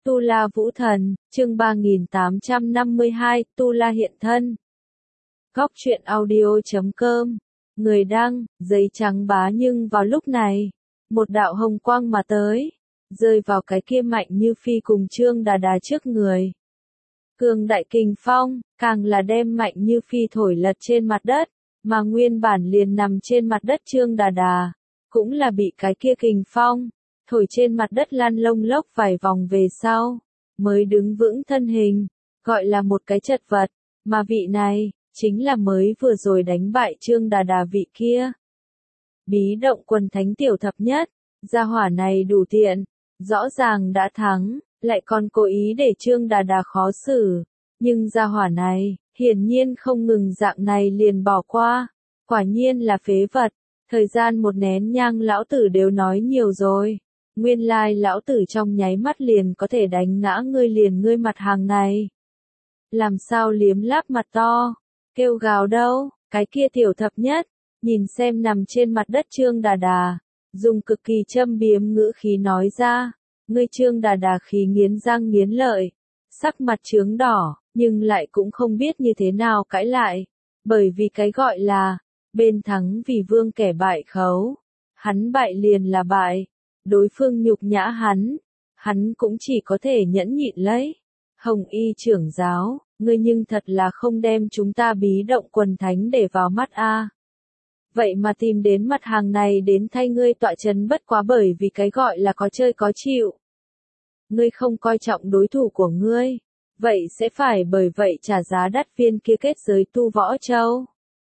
Tu La Vũ Thần, chương 3852, Tu La hiện thân. Góc truyện audio.com. Người đăng, giấy trắng bá, nhưng vào lúc này, một đạo hồng quang mà tới, rơi vào cái kia Mạnh Như Phi cùng Trương Đà Đà trước người. Cường đại kình phong, càng là đem Mạnh Như Phi thổi lật trên mặt đất, mà nguyên bản liền nằm trên mặt đất Trương Đà Đà, cũng là bị cái kia kình phong thổi trên mặt đất lăn lông lốc vài vòng về sau, mới đứng vững thân hình, gọi là một cái chật vật, mà vị này, chính là mới vừa rồi đánh bại Trương Đà Đà vị kia. Bí động quần thánh tiểu thập nhất, gia hỏa này đủ tiện, rõ ràng đã thắng, lại còn cố ý để Trương Đà Đà khó xử, nhưng gia hỏa này, hiển nhiên không ngừng dạng này liền bỏ qua, quả nhiên là phế vật, thời gian một nén nhang lão tử đều nói nhiều rồi. Nguyên lai lão tử trong nháy mắt liền có thể đánh ngã ngươi liền ngươi mặt hàng này. Làm sao liếm láp mặt to, kêu gào đâu, cái kia tiểu thập nhất, nhìn xem nằm trên mặt đất Trương Đà Đà, dùng cực kỳ châm biếm ngữ khí nói ra, ngươi Trương Đà Đà khí nghiến răng nghiến lợi, sắc mặt chướng đỏ, nhưng lại cũng không biết như thế nào cãi lại, bởi vì cái gọi là, bên thắng vì vương kẻ bại khấu, hắn bại liền là bại. Đối phương nhục nhã hắn cũng chỉ có thể nhẫn nhịn lấy. Hồng Y trưởng giáo, ngươi nhưng thật là không đem chúng ta bí động quần thánh để vào mắt a. Vậy mà tìm đến mặt hàng này đến thay ngươi tọa chấn bất quá bởi vì cái gọi là có chơi có chịu. Ngươi không coi trọng đối thủ của ngươi, vậy sẽ phải bởi vậy trả giá đắt viên kia kết giới tu võ châu.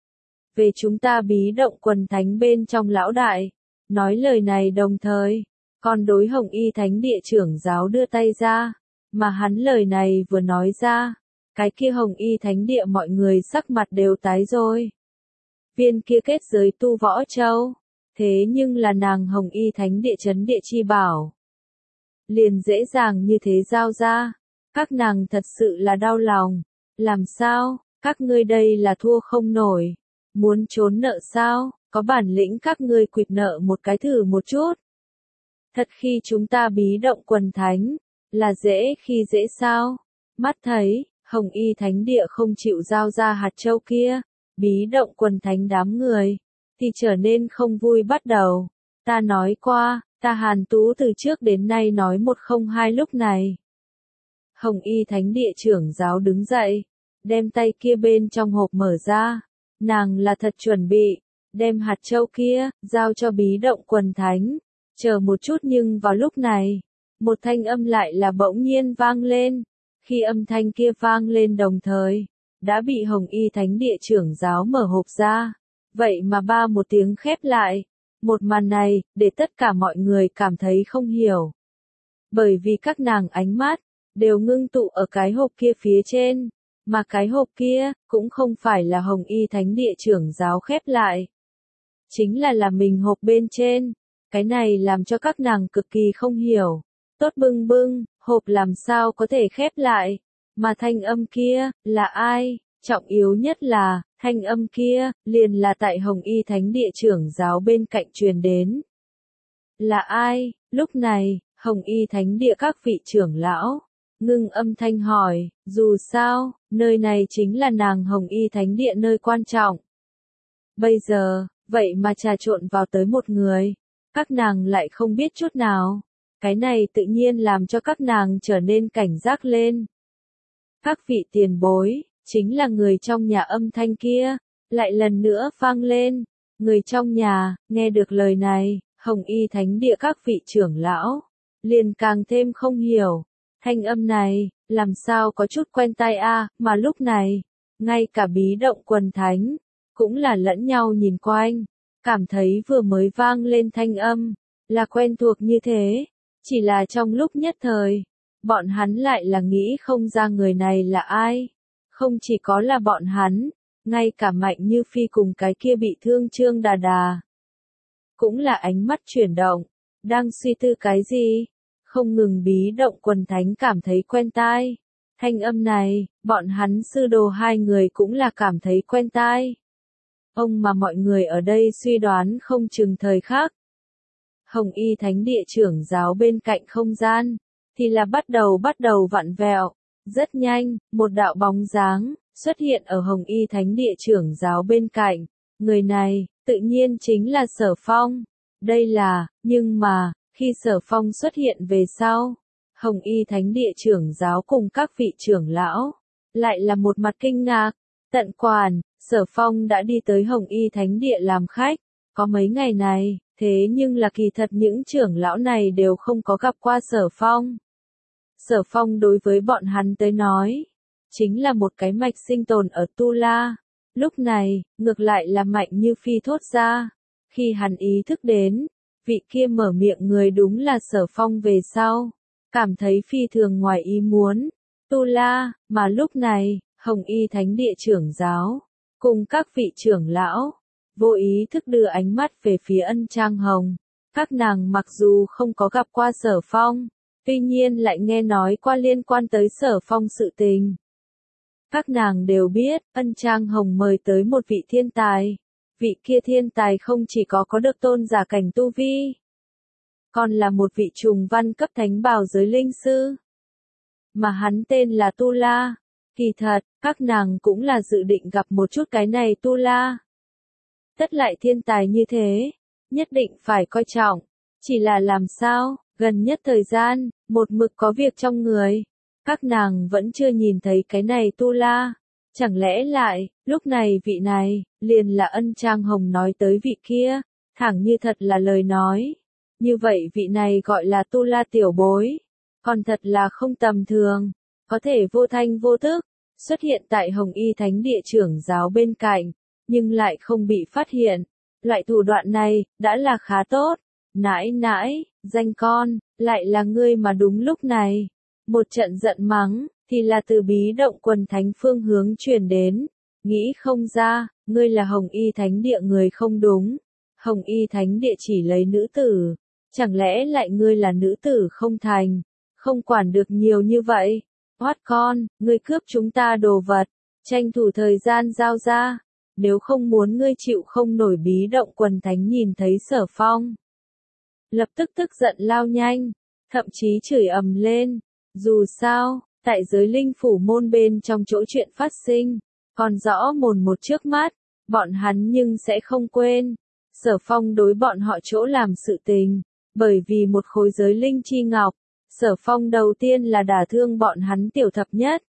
Về chúng ta bí động quần thánh bên trong lão đại. Nói lời này đồng thời, còn đối Hồng Y Thánh Địa trưởng giáo đưa tay ra, mà hắn lời này vừa nói ra, cái kia Hồng Y Thánh Địa mọi người sắc mặt đều tái rồi. Viên kia kết giới tu võ châu, thế nhưng là nàng Hồng Y Thánh Địa trấn địa chi bảo. Liền dễ dàng như thế giao ra, các nàng thật sự là đau lòng, làm sao, các ngươi đây là thua không nổi, muốn trốn nợ sao? Có bản lĩnh các ngươi quỵt nợ một cái thử một chút. Thật khi chúng ta bí động quần thánh, là dễ khi dễ sao? Mắt thấy, Hồng Y Thánh Địa không chịu giao ra hạt châu kia, bí động quần thánh đám người, thì trở nên không vui bắt đầu. Ta nói qua, ta Hàn Tú từ trước đến nay nói một không hai lúc này. Hồng Y Thánh Địa trưởng giáo đứng dậy, đem tay kia bên trong hộp mở ra, nàng là thật chuẩn bị. Đem hạt châu kia, giao cho bí động quần thánh. Chờ một chút nhưng vào lúc này, một thanh âm lại là bỗng nhiên vang lên. Khi âm thanh kia vang lên đồng thời, đã bị Hồng Y Thánh Địa trưởng giáo mở hộp ra. Vậy mà ba một tiếng khép lại. Một màn này, để tất cả mọi người cảm thấy không hiểu. Bởi vì các nàng ánh mắt, đều ngưng tụ ở cái hộp kia phía trên. Mà cái hộp kia, cũng không phải là Hồng Y Thánh Địa trưởng giáo khép lại. Chính là mình hộp bên trên, cái này làm cho các nàng cực kỳ không hiểu. Tốt bưng bưng, hộp làm sao có thể khép lại, mà thanh âm kia, là ai, trọng yếu nhất là, thanh âm kia, liền là tại Hồng Y Thánh Địa trưởng giáo bên cạnh truyền đến. Là ai, lúc này, Hồng Y Thánh Địa các vị trưởng lão, ngưng âm thanh hỏi, dù sao, nơi này chính là nàng Hồng Y Thánh Địa nơi quan trọng. Bây giờ, vậy mà trà trộn vào tới một người, các nàng lại không biết chút nào, cái này tự nhiên làm cho các nàng trở nên cảnh giác lên. Các vị tiền bối, chính là người trong nhà âm thanh kia, lại lần nữa vang lên, người trong nhà, nghe được lời này, Hồng Y Thánh Địa các vị trưởng lão, liền càng thêm không hiểu, thanh âm này, làm sao có chút quen tai a, mà lúc này, ngay cả bí động quần thánh, cũng là lẫn nhau nhìn quanh, cảm thấy vừa mới vang lên thanh âm, là quen thuộc như thế, chỉ là trong lúc nhất thời, bọn hắn lại là nghĩ không ra người này là ai, không chỉ có là bọn hắn, ngay cả Mạnh Như Phi cùng cái kia bị thương Trương Đà Đà, cũng là ánh mắt chuyển động, đang suy tư cái gì, không ngừng bí động quần thánh cảm thấy quen tai, thanh âm này, bọn hắn sư đồ hai người cũng là cảm thấy quen tai. Ông mà mọi người ở đây suy đoán không chừng thời khắc. Hồng Y Thánh Địa trưởng giáo bên cạnh không gian, thì là bắt đầu vặn vẹo. Rất nhanh, một đạo bóng dáng xuất hiện ở Hồng Y Thánh Địa trưởng giáo bên cạnh. Người này, tự nhiên chính là Sở Phong. Đây là, nhưng mà, khi Sở Phong xuất hiện về sau, Hồng Y Thánh Địa trưởng giáo cùng các vị trưởng lão, lại là một mặt kinh ngạc. Tận quản, Sở Phong đã đi tới Hồng Y Thánh Địa làm khách, có mấy ngày này, thế nhưng là kỳ thật những trưởng lão này đều không có gặp qua Sở Phong. Sở Phong đối với bọn hắn tới nói, chính là một cái mạch sinh tồn ở Tu La. Lúc này, ngược lại là Mạnh Như Phi thốt ra. Khi hắn ý thức đến, vị kia mở miệng người đúng là Sở Phong về sau, cảm thấy phi thường ngoài ý muốn. Tu La, mà lúc này, Hồng Y Thánh Địa trưởng giáo, cùng các vị trưởng lão, vô ý thức đưa ánh mắt về phía Ân Trang Hồng. Các nàng mặc dù không có gặp qua Sở Phong, tuy nhiên lại nghe nói qua liên quan tới Sở Phong sự tình. Các nàng đều biết, Ân Trang Hồng mời tới một vị thiên tài. Vị kia thiên tài không chỉ có được tôn giả cảnh tu vi, còn là một vị trùng văn cấp thánh bảo giới linh sư. Mà hắn tên là Tu La. Kỳ thật, các nàng cũng là dự định gặp một chút cái này Tu La. Tất lại thiên tài như thế, nhất định phải coi trọng. Chỉ là làm sao, gần nhất thời gian, một mực có việc trong người. Các nàng vẫn chưa nhìn thấy cái này Tu La. Chẳng lẽ lại, lúc này vị này, liền là Ân Trang Hồng nói tới vị kia, thẳng như thật là lời nói. Như vậy vị này gọi là Tu La tiểu bối, còn thật là không tầm thường, có thể vô thanh vô tức, xuất hiện tại Hồng Y Thánh Địa trưởng giáo bên cạnh, nhưng lại không bị phát hiện. Loại thủ đoạn này, đã là khá tốt. Nãi nãi, danh con, lại là ngươi mà đúng lúc này. Một trận giận mắng, thì là từ bí động quần thánh phương hướng truyền đến. Nghĩ không ra, ngươi là Hồng Y Thánh Địa người không đúng. Hồng Y Thánh Địa chỉ lấy nữ tử. Chẳng lẽ lại ngươi là nữ tử không thành, không quản được nhiều như vậy. Hoát con, ngươi cướp chúng ta đồ vật, tranh thủ thời gian giao ra. Nếu không muốn ngươi chịu không nổi bí động quần thánh nhìn thấy Sở Phong. Lập tức tức giận lao nhanh, thậm chí chửi ầm lên. Dù sao, tại giới linh phủ môn bên trong chỗ chuyện phát sinh, còn rõ mồn một trước mắt, bọn hắn nhưng sẽ không quên. Sở Phong đối bọn họ chỗ làm sự tình, bởi vì một khối giới linh chi ngọc, Sở Phong đầu tiên là đả thương bọn hắn tiểu thập nhất.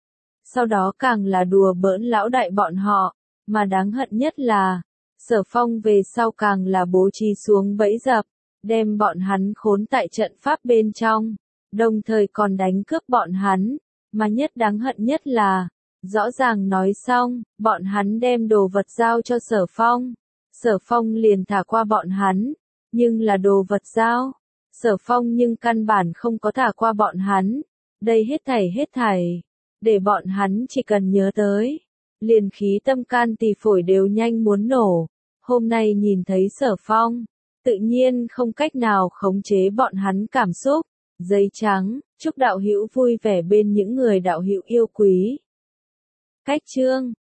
Sau đó càng là đùa bỡn lão đại bọn họ, mà đáng hận nhất là, Sở Phong về sau càng là bố trí xuống bẫy dập, đem bọn hắn khốn tại trận pháp bên trong, đồng thời còn đánh cướp bọn hắn, mà nhất đáng hận nhất là, rõ ràng nói xong, bọn hắn đem đồ vật giao cho Sở Phong. Sở Phong liền thả qua bọn hắn, nhưng là đồ vật giao. Sở Phong nhưng căn bản không có thả qua bọn hắn. Đây hết thảy, để bọn hắn chỉ cần nhớ tới, liền khí tâm can tỳ phổi đều nhanh muốn nổ. Hôm nay nhìn thấy Sở Phong, tự nhiên không cách nào khống chế bọn hắn cảm xúc. Giấy trắng, chúc đạo hữu vui vẻ bên những người đạo hữu yêu quý. Cách chương